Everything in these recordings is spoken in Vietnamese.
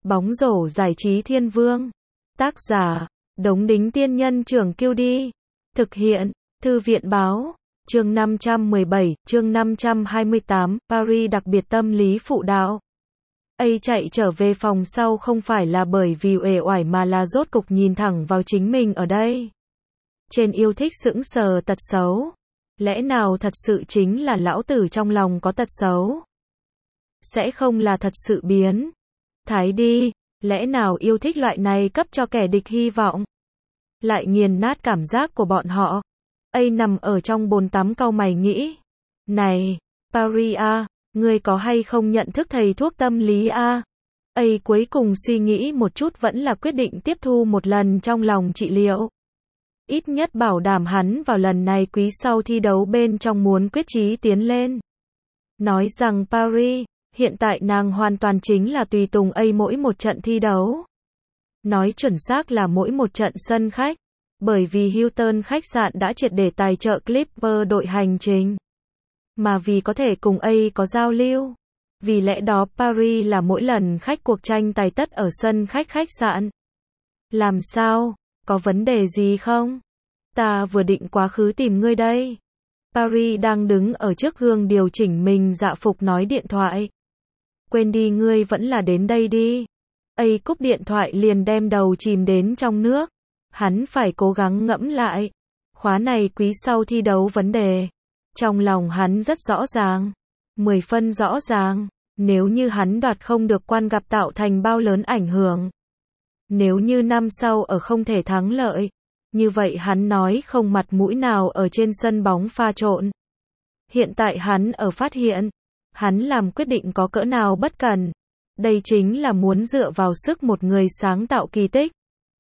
Bóng rổ giải trí thiên vương. Tác giả, Đống Đính Tiên Nhân Trưởng Kiêu Đi. Thực hiện, Thư viện Báo. Chương 517, chương 528, Paris đặc biệt tâm lý phụ đạo. Chạy trở về phòng sau không phải là bởi vì uể oải mà là rốt cục nhìn thẳng vào chính mình ở đây. Trên yêu thích sững sờ tật xấu. Lẽ nào thật sự chính là lão tử trong lòng có tật xấu? Sẽ không là thật sự biến thái đi, lẽ nào yêu thích loại này cấp cho kẻ địch hy vọng? Lại nghiền nát cảm giác của bọn họ. Nằm ở trong bồn tắm cau mày nghĩ. Này, Paris à, ngươi có hay không nhận thức thầy thuốc tâm lý à? Cuối cùng suy nghĩ một chút vẫn là quyết định tiếp thu một lần trong lòng trị liệu. Ít nhất bảo đảm hắn vào lần này quý sau thi đấu bên trong muốn quyết chí tiến lên. Nói rằng Paris, hiện tại nàng hoàn toàn chính là tùy tùng mỗi một trận thi đấu. Nói chuẩn xác là mỗi một trận sân khách. Bởi vì Hilton khách sạn đã triệt để tài trợ Clipper đội hành trình. Mà vì có thể cùng có giao lưu. Vì lẽ đó Paris là mỗi lần khách cuộc tranh tài tất ở sân khách sạn. Làm sao? Có vấn đề gì không? Ta vừa định quá khứ tìm ngươi đây. Paris đang đứng ở trước gương điều chỉnh mình dạ phục nói điện thoại. Quên đi, ngươi vẫn là đến đây đi. Cúp điện thoại liền đem đầu chìm đến trong nước. Hắn phải cố gắng ngẫm lại. Khóa này quý sau thi đấu vấn đề. Trong lòng hắn rất rõ ràng. 10 phân rõ ràng. Nếu như hắn đoạt không được quan gặp tạo thành bao lớn ảnh hưởng. Nếu như năm sau ở không thể thắng lợi. Như vậy hắn nói không mặt mũi nào ở trên sân bóng pha trộn. Hiện tại hắn ở phát hiện. Hắn làm quyết định có cỡ nào bất cần. Đây chính là muốn dựa vào sức một người sáng tạo kỳ tích.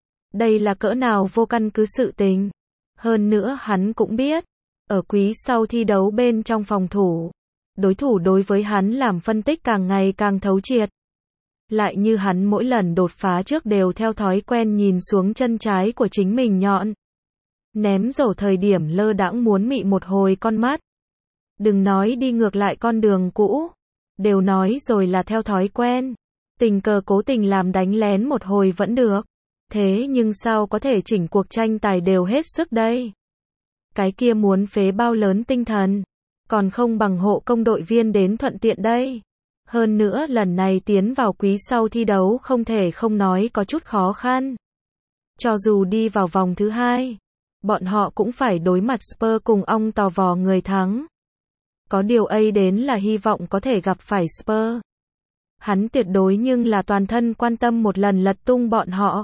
Đây là cỡ nào vô căn cứ sự tình. Hơn nữa hắn cũng biết. Ở quý sau thi đấu bên trong phòng thủ. Đối thủ đối với hắn làm phân tích càng ngày càng thấu triệt. Lại như hắn mỗi lần đột phá trước đều theo thói quen nhìn xuống chân trái của chính mình nhọn. Ném rổ thời điểm lơ đãng muốn mị một hồi con mắt. Đừng nói đi ngược lại con đường cũ. Đều nói rồi là theo thói quen. Tình cờ cố tình làm đánh lén một hồi vẫn được. Thế nhưng sao có thể chỉnh cuộc tranh tài đều hết sức đây? Cái kia muốn phế bao lớn tinh thần. Còn không bằng hộ công đội viên đến thuận tiện đây. Hơn nữa lần này tiến vào quý sau thi đấu không thể không nói có chút khó khăn. Cho dù đi vào vòng thứ 2, bọn họ cũng phải đối mặt Spurs cùng ong tò vò người thắng. Có điều đến là hy vọng có thể gặp phải Spurs. Hắn tuyệt đối nhưng là toàn thân quan tâm một lần lật tung bọn họ.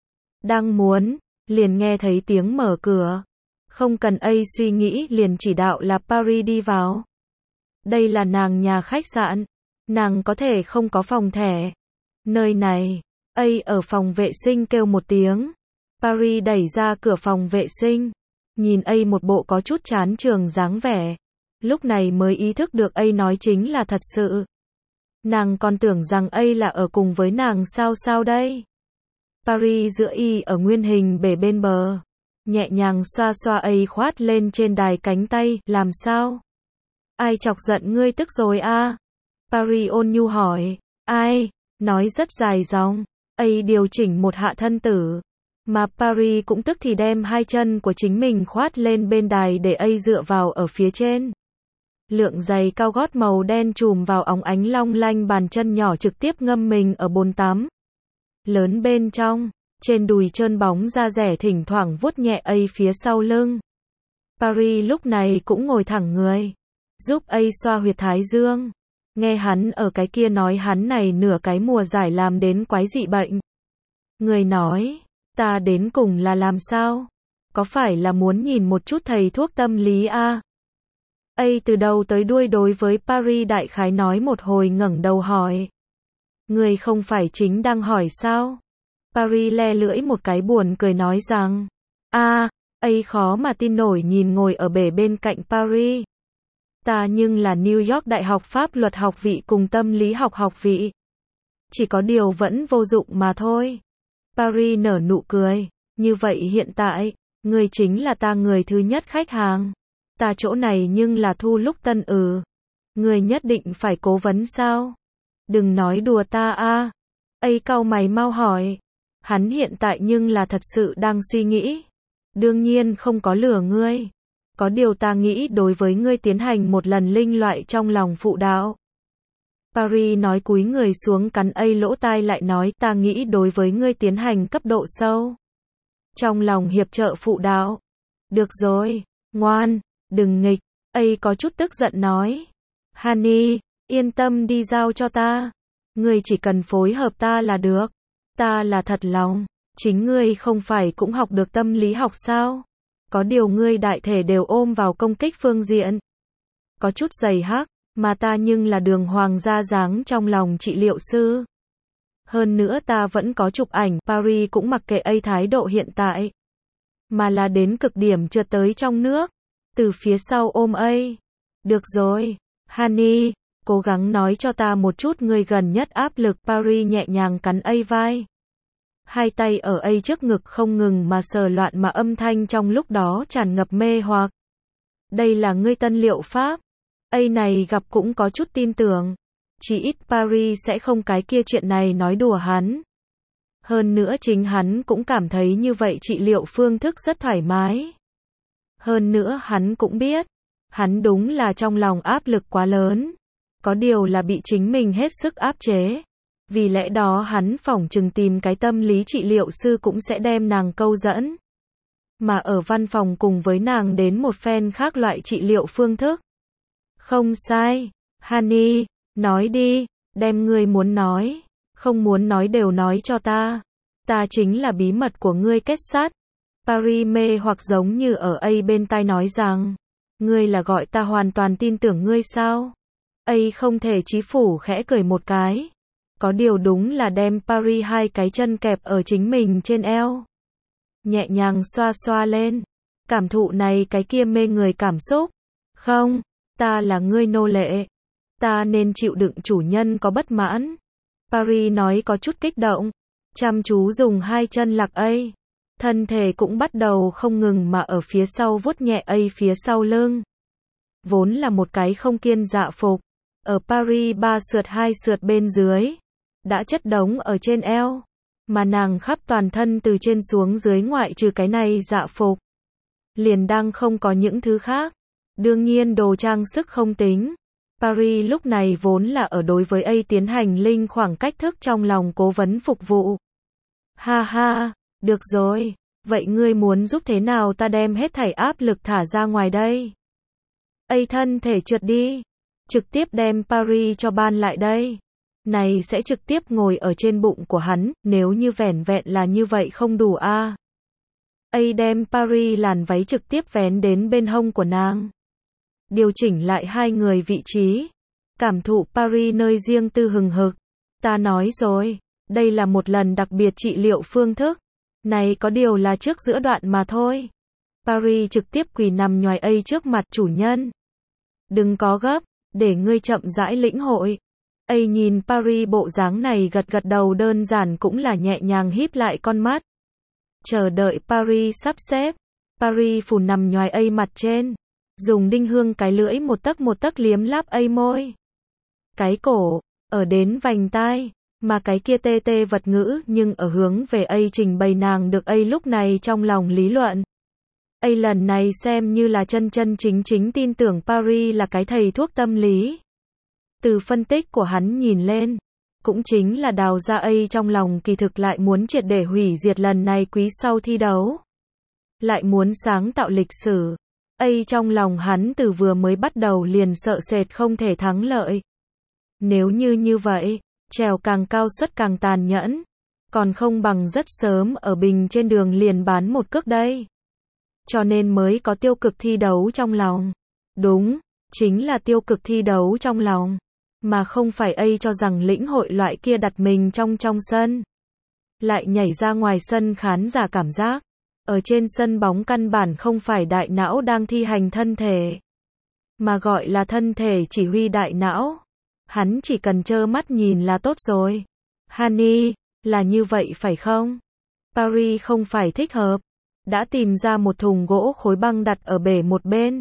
Đang muốn, liền nghe thấy tiếng mở cửa. Không cần suy nghĩ liền chỉ đạo là Paris đi vào. Đây là nàng nhà khách sạn. Nàng có thể không có phòng thẻ. Nơi này, ở phòng vệ sinh kêu một tiếng. Paris đẩy ra cửa phòng vệ sinh. Nhìn một bộ có chút chán trường dáng vẻ. Lúc này mới ý thức được nói chính là thật sự. Nàng còn tưởng rằng là ở cùng với nàng sao đây. Paris dựa ở nguyên hình bể bên bờ. Nhẹ nhàng xoa xoa khoát lên trên đài cánh tay, làm sao? Ai chọc giận ngươi tức rồi à? Paris ôn nhu hỏi. Ai? Nói rất dài dòng. Điều chỉnh một hạ thân tử. Mà Paris cũng tức thì đem hai chân của chính mình khoát lên bên đài để dựa vào ở phía trên. Lượng giày cao gót màu đen chùm vào óng ánh long lanh bàn chân nhỏ trực tiếp ngâm mình ở bồn tắm. Lớn bên trong, trên đùi trơn bóng da rẻ thỉnh thoảng vuốt nhẹ phía sau lưng. Paris lúc này cũng ngồi thẳng người, giúp xoa huyệt thái dương. Nghe hắn ở cái kia nói hắn này nửa cái mùa giải làm đến quái dị bệnh. Người nói, ta đến cùng là làm sao? Có phải là muốn nhìn một chút thầy thuốc tâm lý à? Từ đầu tới đuôi đối với Paris đại khái nói một hồi ngẩng đầu hỏi. Người không phải chính đang hỏi sao? Paris le lưỡi một cái buồn cười nói rằng. Khó mà tin nổi nhìn ngồi ở bể bên cạnh Paris. Ta nhưng là New York Đại học Pháp luật học vị cùng tâm lý học học vị. Chỉ có điều vẫn vô dụng mà thôi. Paris nở nụ cười. Như vậy hiện tại, người chính là ta người thứ nhất khách hàng. Ta chỗ này nhưng là thu lúc tân Người nhất định phải cố vấn sao? Đừng nói đùa ta à. A cau mày mau hỏi. Hắn hiện tại nhưng là thật sự đang suy nghĩ. Đương nhiên không có lừa ngươi. Có điều ta nghĩ đối với ngươi tiến hành một lần linh loại trong lòng phụ đạo. Paris nói cúi người xuống cắn A lỗ tai lại nói ta nghĩ đối với ngươi tiến hành cấp độ sâu. Trong lòng hiệp trợ phụ đạo. Được rồi, ngoan, đừng nghịch. A có chút tức giận nói. Honey, yên tâm đi giao cho ta. Ngươi chỉ cần phối hợp ta là được. Ta là thật lòng. Chính ngươi không phải cũng học được tâm lý học sao? Có điều ngươi đại thể đều ôm vào công kích phương diện. Có chút dày hắc, mà ta nhưng là đường hoàng gia dáng trong lòng trị liệu sư. Hơn nữa ta vẫn có chụp ảnh, Paris cũng mặc kệ A thái độ hiện tại. Mà là đến cực điểm trượt tới trong nước. Từ phía sau ôm A. Được rồi, honey, cố gắng nói cho ta một chút ngươi gần nhất áp lực. Paris nhẹ nhàng cắn A vai. Hai tay ở A trước ngực không ngừng mà sờ loạn mà âm thanh trong lúc đó tràn ngập mê hoặc. Đây là ngươi tân liệu pháp. A này gặp cũng có chút tin tưởng. Chỉ ít Paris sẽ không cái kia chuyện này nói đùa hắn. Hơn nữa chính hắn cũng cảm thấy như vậy trị liệu phương thức rất thoải mái. Hơn nữa hắn cũng biết. Hắn đúng là trong lòng áp lực quá lớn. Có điều là bị chính mình hết sức áp chế. Vì lẽ đó hắn phỏng chừng tìm cái tâm lý trị liệu sư cũng sẽ đem nàng câu dẫn. Mà ở văn phòng cùng với nàng đến một phen khác loại trị liệu phương thức. Không sai. Honey, nói đi, đem ngươi muốn nói. Không muốn nói đều nói cho ta. Ta chính là bí mật của ngươi kết sắt. Paris mê hoặc giống như ở A bên tai nói rằng. Ngươi là gọi ta hoàn toàn tin tưởng ngươi sao? A không thể chí phủ khẽ cười một cái. Có điều đúng là đem Paris hai cái chân kẹp ở chính mình trên eo. Nhẹ nhàng xoa xoa lên. Cảm thụ này cái kia mê người cảm xúc. Không, ta là ngươi nô lệ. Ta nên chịu đựng chủ nhân có bất mãn. Paris nói có chút kích động. Chăm chú dùng hai chân lạc A. Thân thể cũng bắt đầu không ngừng mà ở phía sau vuốt nhẹ A phía sau lưng. Vốn là một cái không kiên dạ phục. Ở Paris 3 sượt 2 sượt bên dưới. Đã chất đống ở trên eo. Mà nàng khắp toàn thân từ trên xuống dưới ngoại trừ cái này dạ phục. Liền đang không có những thứ khác. Đương nhiên đồ trang sức không tính. Paris lúc này vốn là ở đối với A tiến hành linh khoảng cách thức trong lòng cố vấn phục vụ. Ha ha, được rồi. Vậy ngươi muốn giúp thế nào ta đem hết thảy áp lực thả ra ngoài đây? A thân thể trượt đi. Trực tiếp đem Paris cho ban lại đây. Này sẽ trực tiếp ngồi ở trên bụng của hắn, nếu như vẻn vẹn là như vậy không đủ a. A đem Paris làn váy trực tiếp vén đến bên hông của nàng. Điều chỉnh lại hai người vị trí. Cảm thụ Paris nơi riêng tư hừng hực. Ta nói rồi, đây là một lần đặc biệt trị liệu phương thức. Này có điều là trước giữa đoạn mà thôi. Paris trực tiếp quỳ nằm nhoài A trước mặt chủ nhân. Đừng có gấp, để ngươi chậm rãi lĩnh hội. A nhìn Paris bộ dáng này gật gật đầu đơn giản cũng là nhẹ nhàng híp lại con mắt. Chờ đợi Paris sắp xếp. Paris phủ nằm nhoài A mặt trên. Dùng đinh hương cái lưỡi một tấc liếm láp A môi. Cái cổ, ở đến vành tai. Mà cái kia tê tê vật ngữ nhưng ở hướng về A trình bày nàng được A lúc này trong lòng lý luận. A lần này xem như là chân chính tin tưởng Paris là cái thầy thuốc tâm lý. Từ phân tích của hắn nhìn lên, cũng chính là đào ra A trong lòng kỳ thực lại muốn triệt để hủy diệt lần này quý sau thi đấu. Lại muốn sáng tạo lịch sử. A trong lòng hắn từ vừa mới bắt đầu liền sợ sệt không thể thắng lợi. Nếu như vậy, trèo càng cao suất càng tàn nhẫn. Còn không bằng rất sớm ở bình trên đường liền bán một cước đây. Cho nên mới có tiêu cực thi đấu trong lòng. Đúng, chính là tiêu cực thi đấu trong lòng. Mà không phải A cho rằng lĩnh hội loại kia đặt mình trong sân. Lại nhảy ra ngoài sân khán giả cảm giác. Ở trên sân bóng căn bản không phải đại não đang thi hành thân thể. Mà gọi là thân thể chỉ huy đại não. Hắn chỉ cần trơ mắt nhìn là tốt rồi. Honey, là như vậy phải không? Paris không phải thích hợp. Đã tìm ra một thùng gỗ khối băng đặt ở bể một bên.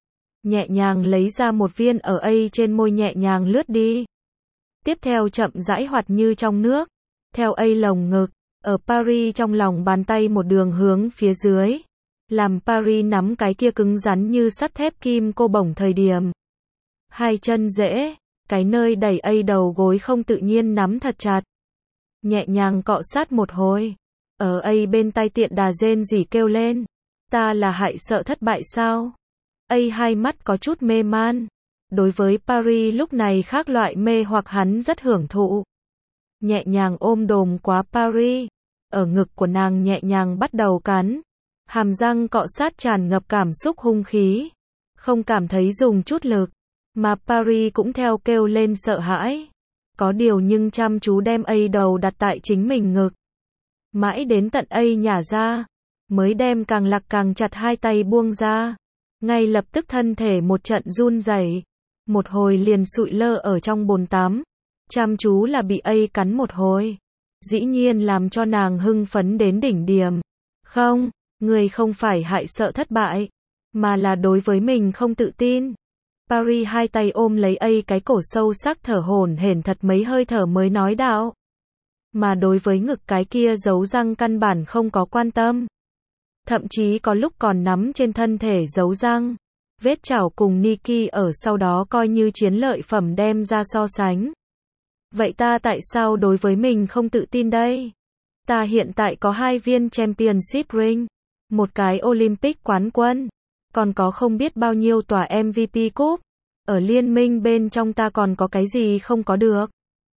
Nhẹ nhàng lấy ra một viên ở A trên môi nhẹ nhàng lướt đi. Tiếp theo chậm rãi hoạt như trong nước. theo A lồng ngực, ở Paris trong lòng bàn tay một đường hướng phía dưới, làm Paris nắm cái kia cứng rắn như sắt thép kim cô bổng thời điểm. Hai chân dễ, cái nơi đẩy A đầu gối không tự nhiên nắm thật chặt. Nhẹ nhàng cọ sát một hồi, ở A bên tai tiện đà rên rỉ kêu lên. Ta là hại sợ thất bại sao? A hai mắt có chút mê man. Đối với Paris lúc này khác loại mê hoặc hắn rất hưởng thụ. Nhẹ nhàng ôm đồm quá Paris, ở ngực của nàng nhẹ nhàng bắt đầu cắn. Hàm răng cọ sát tràn ngập cảm xúc hung khí. Không cảm thấy dùng chút lực, mà Paris cũng theo kêu lên sợ hãi. Có điều nhưng chăm chú đem A đầu đặt tại chính mình ngực. Mãi đến tận A nhả ra, mới đem càng lặc càng chặt hai tay buông ra. Ngay lập tức thân thể một trận run rẩy, một hồi liền sụi lơ ở trong bồn tắm. Chăm chú là bị A cắn một hồi. Dĩ nhiên làm cho nàng hưng phấn đến đỉnh điểm. Không, người không phải hại sợ thất bại, mà là đối với mình không tự tin. Paris hai tay ôm lấy A cái cổ sâu sắc thở hổn hển thật mấy hơi thở mới nói đạo. Mà đối với ngực cái kia giấu răng căn bản không có quan tâm. Thậm chí có lúc còn nắm trên thân thể giấu răng. Vết chảo cùng Nikki ở sau đó coi như chiến lợi phẩm đem ra so sánh. Vậy ta tại sao đối với mình không tự tin đây? Ta hiện tại có 2 viên Championship ring, một cái Olympic quán quân, còn có không biết bao nhiêu tòa MVP cúp. Ở liên minh bên trong ta còn có cái gì không có được?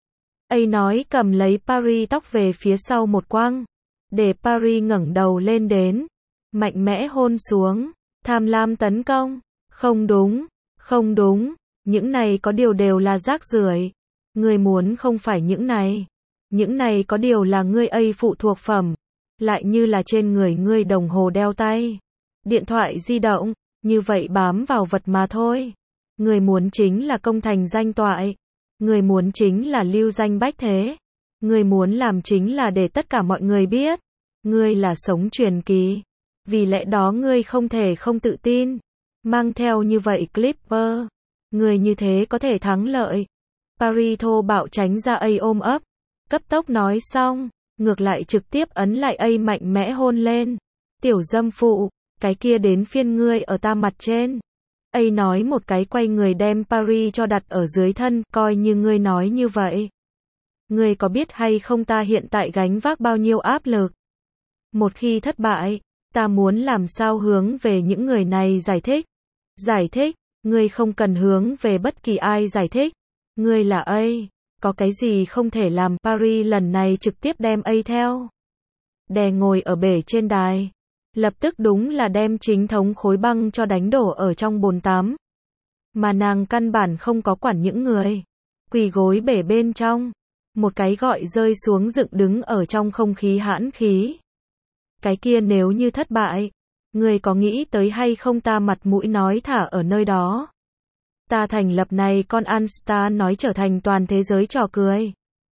A nói cầm lấy Paris tóc về phía sau một quăng, để Paris ngẩng đầu lên đến, mạnh mẽ hôn xuống, tham lam tấn công. Không đúng, không đúng, những này có điều đều là rác rưởi. Ngươi muốn không phải những này có điều là ngươi A phụ thuộc phẩm, lại như là trên người ngươi đồng hồ đeo tay, điện thoại di động, như vậy bám vào vật mà thôi. Ngươi muốn chính là công thành danh toại, ngươi muốn chính là lưu danh bách thế, ngươi muốn làm chính là để tất cả mọi người biết, ngươi là sống truyền kỳ. Vì lẽ đó ngươi không thể không tự tin. Mang theo như vậy Clipper, người như thế có thể thắng lợi. Paris thô bạo tránh ra A ôm ấp, cấp tốc nói xong, ngược lại trực tiếp ấn lại A mạnh mẽ hôn lên. Tiểu dâm phụ, cái kia đến phiên ngươi ở ta mặt trên. A nói một cái quay người đem Paris cho đặt ở dưới thân, coi như ngươi nói như vậy. Ngươi có biết hay không ta hiện tại gánh vác bao nhiêu áp lực? Một khi thất bại, ta muốn làm sao hướng về những người này giải thích? Giải thích, ngươi không cần hướng về bất kỳ ai giải thích. Ngươi là A, có cái gì không thể làm? Paris lần này trực tiếp đem A theo. Đè ngồi ở bể trên đài. Lập tức đúng là đem chính thống khối băng cho đánh đổ ở trong bồn tắm. Mà nàng căn bản không có quản những người quỳ gối bể bên trong. Một cái gọi rơi xuống dựng đứng ở trong không khí hãn khí. Cái kia nếu như thất bại, người có nghĩ tới hay không ta mặt mũi nói thả ở nơi đó. Ta thành lập này con Anstar nói trở thành toàn thế giới trò cười.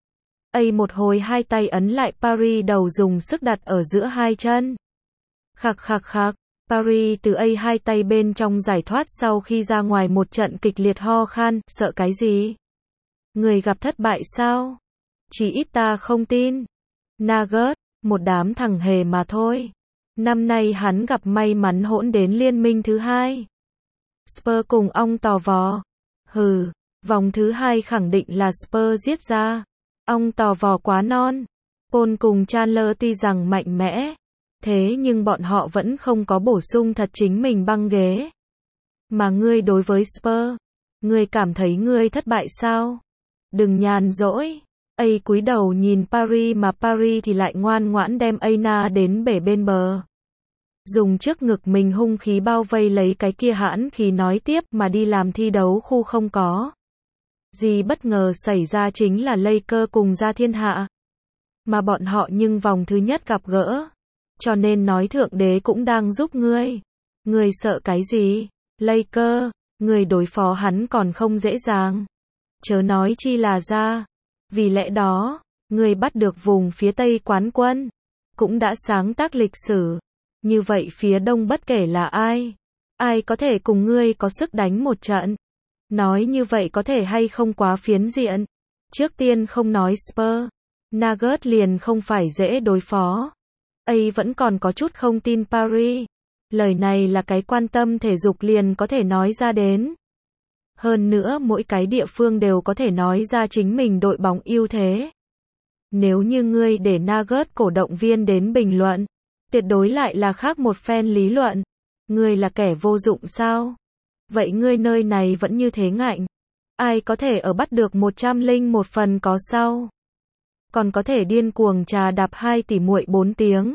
A một hồi hai tay ấn lại Paris đầu dùng sức đặt ở giữa hai chân. Khạc khạc khạc, Paris từ A hai tay bên trong giải thoát sau khi ra ngoài một trận kịch liệt ho khan, sợ cái gì? Người gặp thất bại sao? Chỉ ít ta không tin. Nugget, một đám thằng hề mà thôi. Năm nay hắn gặp may mắn hỗn đến liên minh thứ 2. Spurs cùng ong tò vò. Hừ, vòng thứ 2 khẳng định là Spurs giết ra. Ong tò vò quá non. Paul cùng Chandler tuy rằng mạnh mẽ, thế nhưng bọn họ vẫn không có bổ sung thật chính mình băng ghế. Mà ngươi đối với Spurs, ngươi cảm thấy ngươi thất bại sao? Đừng nhàn rỗi. A cúi đầu nhìn Paris mà Paris thì lại ngoan ngoãn đem Aina đến bể bên bờ. Dùng trước ngực mình hung khí bao vây lấy cái kia hãn khí nói tiếp mà đi làm thi đấu khu không có. Gì bất ngờ xảy ra chính là Lakers cùng ra thiên hạ. Mà bọn họ nhưng vòng thứ nhất gặp gỡ. Cho nên nói thượng đế cũng đang giúp ngươi. Ngươi sợ cái gì? Lakers, ngươi đối phó hắn còn không dễ dàng. Chớ nói chi là ra. Vì lẽ đó, ngươi bắt được vùng phía Tây quán quân. Cũng đã sáng tác lịch sử. Như vậy phía Đông bất kể là ai có thể cùng ngươi có sức đánh một trận. Nói như vậy có thể hay không quá phiến diện. Trước tiên không nói Spurs, Nugget liền không phải dễ đối phó. ấy vẫn còn có chút không tin Paris. Lời này là cái quan tâm thể dục liền có thể nói ra đến. Hơn nữa mỗi cái địa phương đều có thể nói ra chính mình đội bóng ưu thế. Nếu như ngươi để Nugget cổ động viên đến bình luận, tuyệt đối lại là khác một phen lý luận. Ngươi là kẻ vô dụng sao? Vậy ngươi nơi này vẫn như thế ngạnh. Ai có thể ở bắt được 101 phần có sao? Còn có thể điên cuồng trà đạp 2 tỷ muội 4 tiếng.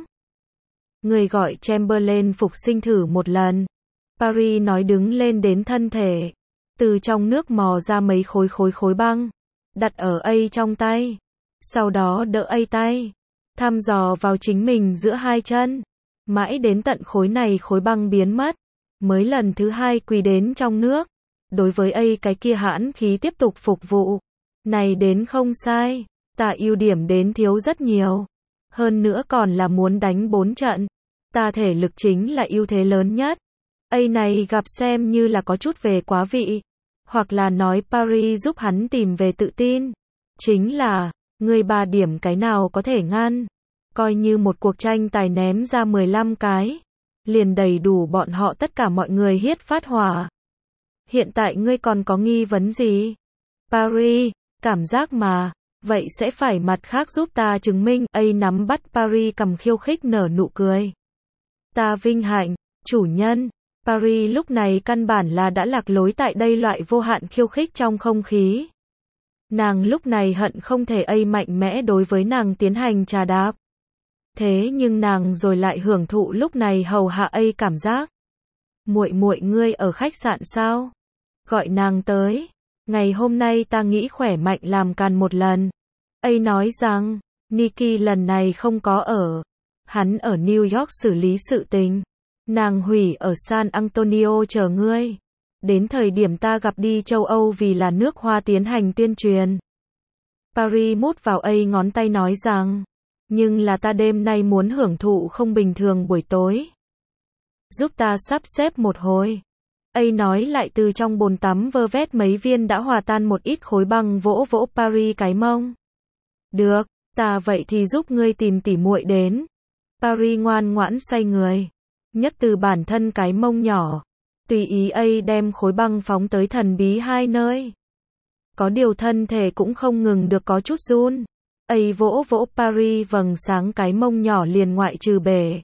Người gọi Chamberlain phục sinh thử một lần. Paris nói đứng lên đến thân thể. Từ trong nước mò ra mấy khối băng. Đặt ở A trong tay. Sau đó đỡ A tay. Thăm dò vào chính mình giữa hai chân. Mãi đến tận khối băng biến mất. Mới lần thứ hai quỳ đến trong nước. Đối với A cái kia hãn khí tiếp tục phục vụ. Này đến không sai. Ta ưu điểm đến thiếu rất nhiều. Hơn nữa còn là muốn đánh 4 trận. Ta thể lực chính là ưu thế lớn nhất. A này gặp xem như là có chút về quá vị. Hoặc là nói Paris giúp hắn tìm về tự tin. Chính là, người 3 điểm cái nào có thể ngăn. Coi như một cuộc tranh tài ném ra 15 cái. Liền đầy đủ bọn họ tất cả mọi người hiết phát hỏa. Hiện tại ngươi còn có nghi vấn gì? Paris, cảm giác mà. Vậy sẽ phải mặt khác giúp ta chứng minh. A nắm bắt Paris cầm khiêu khích nở nụ cười. Ta vinh hạnh, chủ nhân. Paris lúc này căn bản là đã lạc lối tại đây loại vô hạn khiêu khích trong không khí. Nàng lúc này hận không thể A mạnh mẽ đối với nàng tiến hành trà đạp. Thế nhưng nàng rồi lại hưởng thụ lúc này hầu hạ A cảm giác. Muội muội ngươi ở khách sạn sao? Gọi nàng tới. Ngày hôm nay ta nghĩ khỏe mạnh làm càn một lần. A nói rằng, Nikki lần này không có ở. Hắn ở New York xử lý sự tình. Nàng hủy ở San Antonio chờ ngươi. Đến thời điểm ta gặp đi châu Âu vì là nước Hoa tiến hành tuyên truyền. Paris mút vào A ngón tay nói rằng, nhưng là ta đêm nay muốn hưởng thụ không bình thường buổi tối. Giúp ta sắp xếp một hồi. A nói lại từ trong bồn tắm vơ vét mấy viên đã hòa tan một ít khối băng vỗ vỗ Paris cái mông. Được, ta vậy thì giúp ngươi tìm tỉ muội đến. Paris ngoan ngoãn xoay người. Nhất từ bản thân cái mông nhỏ. Tùy ý A đem khối băng phóng tới thần bí hai nơi. Có điều thân thể cũng không ngừng được có chút run. A vỗ vỗ Paris vầng sáng cái mông nhỏ liền ngoại trừ bể.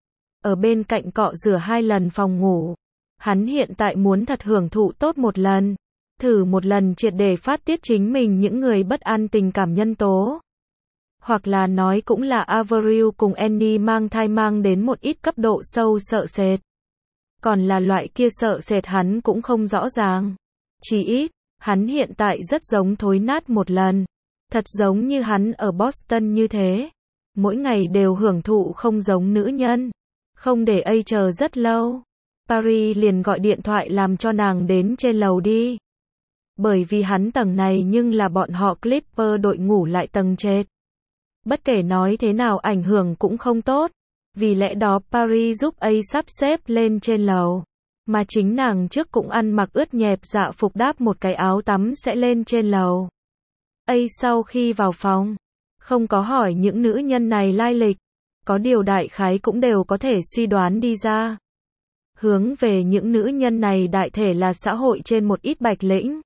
Ở bên cạnh cọ rửa 2 lần phòng ngủ. Hắn hiện tại muốn thật hưởng thụ tốt một lần. Thử một lần triệt để phát tiết chính mình những người bất an tình cảm nhân tố. Hoặc là nói cũng là Avril cùng Annie mang thai mang đến một ít cấp độ sâu sợ sệt. Còn là loại kia sợ sệt hắn cũng không rõ ràng. Chỉ ít, hắn hiện tại rất giống thối nát một lần. Thật giống như hắn ở Boston như thế. Mỗi ngày đều hưởng thụ không giống nữ nhân. Không để A chờ rất lâu. Paris liền gọi điện thoại làm cho nàng đến trên lầu đi. Bởi vì hắn tầng này nhưng là bọn họ Clipper đội ngủ lại tầng trệt. Bất kể nói thế nào ảnh hưởng cũng không tốt. Vì lẽ đó Paris giúp A sắp xếp lên trên lầu. Mà chính nàng trước cũng ăn mặc ướt nhẹp dạ phục đáp một cái áo tắm sẽ lên trên lầu. A sau khi vào phòng, không có hỏi những nữ nhân này lai lịch. Có điều đại khái cũng đều có thể suy đoán đi ra. Hướng về những nữ nhân này đại thể là xã hội trên một ít bạch lĩnh.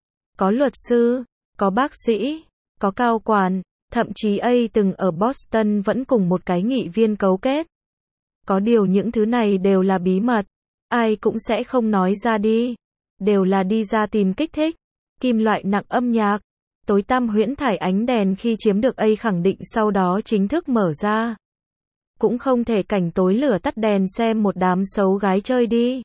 Có luật sư, có bác sĩ, có cao quản. Thậm chí A từng ở Boston vẫn cùng một cái nghị viên cấu kết. Có điều những thứ này đều là bí mật. Ai cũng sẽ không nói ra đi. Đều là đi ra tìm kích thích. Kim loại nặng âm nhạc. Tối tăm huyễn thải ánh đèn khi chiếm được A khẳng định sau đó chính thức mở ra. Cũng không thể cảnh tối lửa tắt đèn xem một đám xấu gái chơi đi.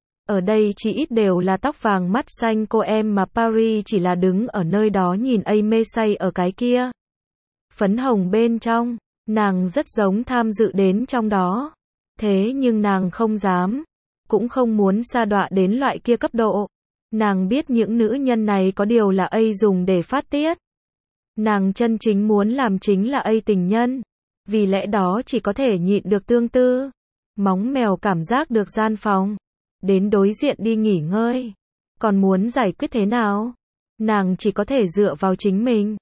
Ở đây chỉ ít đều là tóc vàng mắt xanh cô em mà Paris chỉ là đứng ở nơi đó nhìn A mê say ở cái kia. Phấn hồng bên trong, nàng rất giống tham dự đến trong đó. Thế nhưng nàng không dám, cũng không muốn sa đọa đến loại kia cấp độ. Nàng biết những nữ nhân này có điều là A dùng để phát tiết. Nàng chân chính muốn làm chính là A tình nhân. Vì lẽ đó chỉ có thể nhịn được tương tư. Móng mèo cảm giác được gian phòng. Đến đối diện đi nghỉ ngơi. Còn muốn giải quyết thế nào? Nàng chỉ có thể dựa vào chính mình.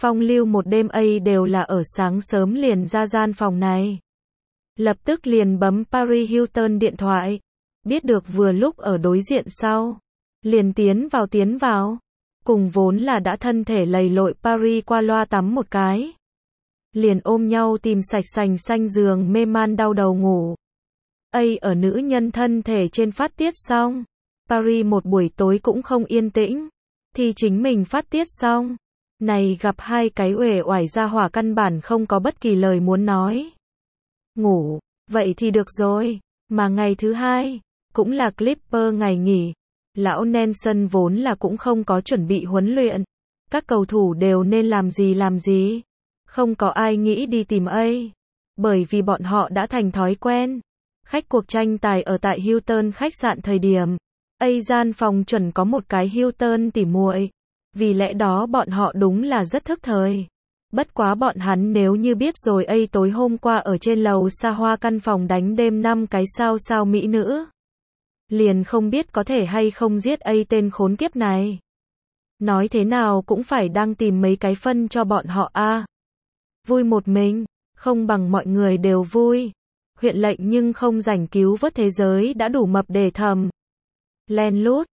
Phong lưu một đêm ấy đều là ở sáng sớm liền ra gian phòng này. Lập tức liền bấm Paris Hilton điện thoại. Biết được vừa lúc ở đối diện sau. Liền tiến vào. Cùng vốn là đã thân thể lầy lội Paris qua loa tắm một cái. Liền ôm nhau tìm sạch sành xanh giường mê man đau đầu ngủ. Ở nữ nhân thân thể trên phát tiết xong. Paris một buổi tối cũng không yên tĩnh. Thì chính mình phát tiết xong. Này gặp hai cái uể oải ra hỏa căn bản không có bất kỳ lời muốn nói. Ngủ, vậy thì được rồi. Mà ngày thứ hai, cũng là Clipper ngày nghỉ. Lão Nelson vốn là cũng không có chuẩn bị huấn luyện. Các cầu thủ đều nên làm gì. Không có ai nghĩ đi tìm bởi vì bọn họ đã thành thói quen. Khách cuộc tranh tài ở tại Hilton khách sạn thời điểm. Gian phòng chuẩn có một cái Hilton tỉ muội. Vì lẽ đó bọn họ đúng là rất thức thời. Bất quá bọn hắn nếu như biết rồi tối hôm qua ở trên lầu xa hoa căn phòng đánh đêm 5 cái sao mỹ nữ. Liền không biết có thể hay không giết tên khốn kiếp này. Nói thế nào cũng phải đang tìm mấy cái phân cho bọn họ Vui một mình, không bằng mọi người đều vui. Huyện lệnh nhưng không rảnh cứu vớt thế giới đã đủ mập để thầm. Len lút,